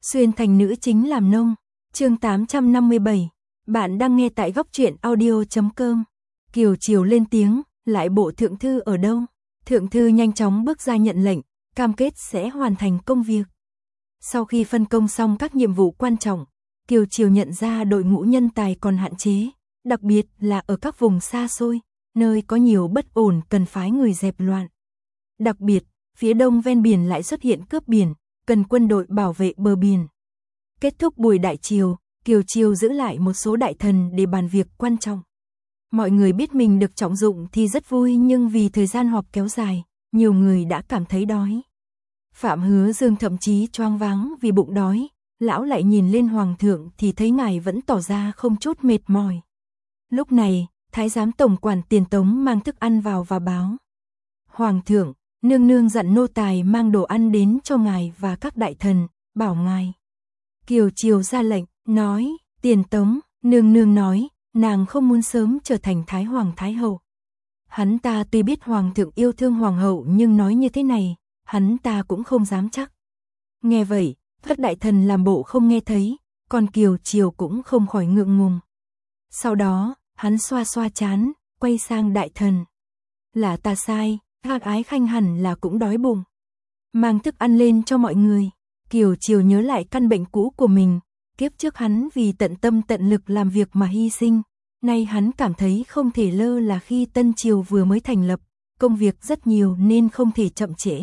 Xuyên thành nữ chính làm nông. Chương 857. Bạn đang nghe tại góc truyện audio.com. Kiều Chiều lên tiếng, lại bộ thượng thư ở đâu? Thượng thư nhanh chóng bước ra nhận lệnh, cam kết sẽ hoàn thành công việc. Sau khi phân công xong các nhiệm vụ quan trọng, Kiều Chiều nhận ra đội ngũ nhân tài còn hạn chế, đặc biệt là ở các vùng xa xôi, nơi có nhiều bất ổn cần phái người dẹp loạn. Đặc biệt, phía đông ven biển lại xuất hiện cướp biển, cần quân đội bảo vệ bờ biển. Kết thúc buổi đại triều, Kiều Chiều giữ lại một số đại thần để bàn việc quan trọng. Mọi người biết mình được trọng dụng thì rất vui, nhưng vì thời gian họp kéo dài, nhiều người đã cảm thấy đói. Phạm Hứa Dương thậm chí choáng váng vì bụng đói, lão lại nhìn lên hoàng thượng thì thấy ngài vẫn tỏ ra không chút mệt mỏi. Lúc này, thái giám tổng quản Tiền Tống mang thức ăn vào và báo: "Hoàng thượng, nương nương dặn nô tài mang đồ ăn đến cho ngài và các đại thần, bảo ngài." Kiều Chiều ra lệnh, nói: "Tiền Tống, nương nương nói, nàng không muốn sớm trở thành thái hoàng thái hậu." Hắn ta tuy biết hoàng thượng yêu thương hoàng hậu, nhưng nói như thế này, hắn ta cũng không dám chắc. Nghe vậy, các đại thần làm bộ không nghe thấy, còn Kiều Chiều cũng không khỏi ngượng ngùng. Sau đó, hắn xoa xoa trán, quay sang đại thần: "Là ta sai, Hạc Ái Khanh hẳn là cũng đói bụng. Mang thức ăn lên cho mọi người." Kiều Chiều nhớ lại căn bệnh cũ của mình, kiếp trước hắn vì tận tâm tận lực làm việc mà hy sinh, nay hắn cảm thấy không thể lơ là khi Tân Triều vừa mới thành lập, công việc rất nhiều nên không thể chậm trễ.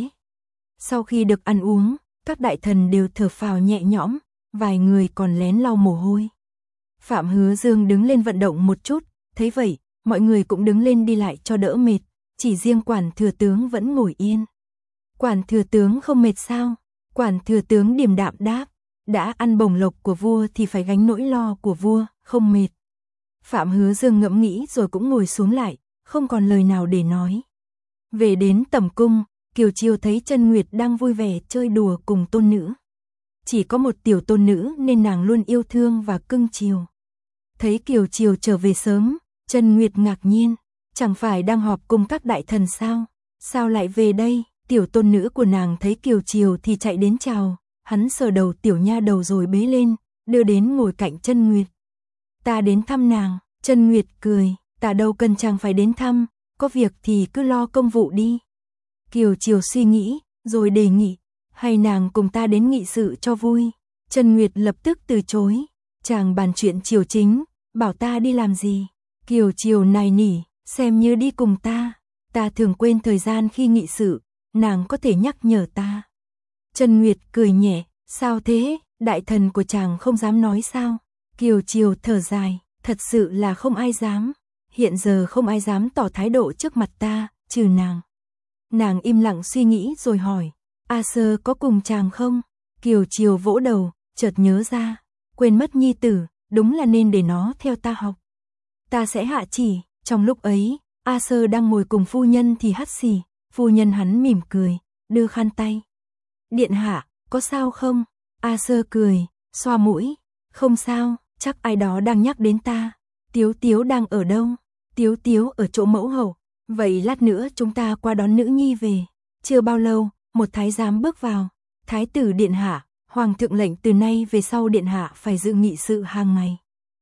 Sau khi được ăn uống, các đại thần đều thở phào nhẹ nhõm, vài người còn lén lau mồ hôi. Phạm Hứa Dương đứng lên vận động một chút, thấy vậy, mọi người cũng đứng lên đi lại cho đỡ mệt, chỉ riêng Quản thừa tướng vẫn ngồi yên. "Quản thừa tướng không mệt sao?" Quản thừa tướng điềm đạm đáp: "Đã ăn bổng lộc của vua thì phải gánh nỗi lo của vua, không mệt." Phạm Hứa Dương ngẫm nghĩ rồi cũng ngồi xuống lại, không còn lời nào để nói. Về đến tẩm cung, Kiều Chiều thấy Chân Nguyệt đang vui vẻ chơi đùa cùng tôn nữ. Chỉ có một tiểu tôn nữ nên nàng luôn yêu thương và cưng chiều. Thấy Kiều Chiều trở về sớm, Chân Nguyệt ngạc nhiên: "Chẳng phải đang họp cùng các đại thần sao? Sao lại về đây?" Tiểu tôn nữ của nàng thấy Kiều Chiều thì chạy đến chào, hắn sờ đầu tiểu nha đầu rồi bế lên, đưa đến ngồi cạnh Chân Nguyệt. "Ta đến thăm nàng." Chân Nguyệt cười: "Ta đâu cần chàng phải đến thăm, có việc thì cứ lo công vụ đi." Kiều Chiều suy nghĩ, rồi đề nghị: "Hay nàng cùng ta đến nghị sự cho vui?" Chân Nguyệt lập tức từ chối: "Chàng bàn chuyện triều chính, bảo ta đi làm gì?" Kiều Chiều nài nỉ: "Xem như đi cùng ta, ta thường quên thời gian khi nghị sự, nàng có thể nhắc nhở ta." Chân Nguyệt cười nhẹ: "Sao thế, đại thần của chàng không dám nói sao?" Kiều Chiều thở dài: "Thật sự là không ai dám, hiện giờ không ai dám tỏ thái độ trước mặt ta, trừ nàng." Nàng im lặng suy nghĩ rồi hỏi: "A Sơ có cùng chàng không?" Kiều Chiều vỗ đầu, chợt nhớ ra, quên mất nhi tử, đúng là nên để nó theo ta học. "Ta sẽ hạ chỉ." Trong lúc ấy, A Sơ đang ngồi cùng phu nhân thì hắt xì, phu nhân hắn mỉm cười, đưa khăn tay. "Điện hạ, có sao không?" A Sơ cười, xoa mũi: "Không sao, chắc ai đó đang nhắc đến ta." "Tiếu Tiếu đang ở đâu?" "Tiếu Tiếu ở chỗ mẫu hậu." "Vậy lát nữa chúng ta qua đón nữ nhi về." Chưa bao lâu, một thái giám bước vào: "Thái tử điện hạ, hoàng thượng lệnh từ nay về sau điện hạ phải dự nghị sự hàng ngày."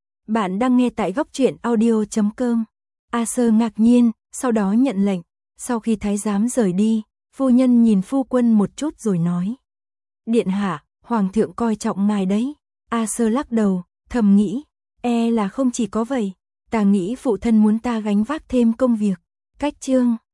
Bạn đang nghe tại góc truyện audio.com. A Sơ ngạc nhiên, sau đó nhận lệnh. Sau khi thái giám rời đi, phu nhân nhìn phu quân một chút rồi nói: "Điện hạ, hoàng thượng coi trọng ngài đấy." A Sơ lắc đầu, thầm nghĩ: "E là không chỉ có vậy, ta nghĩ phụ thân muốn ta gánh vác thêm công việc." Cách chương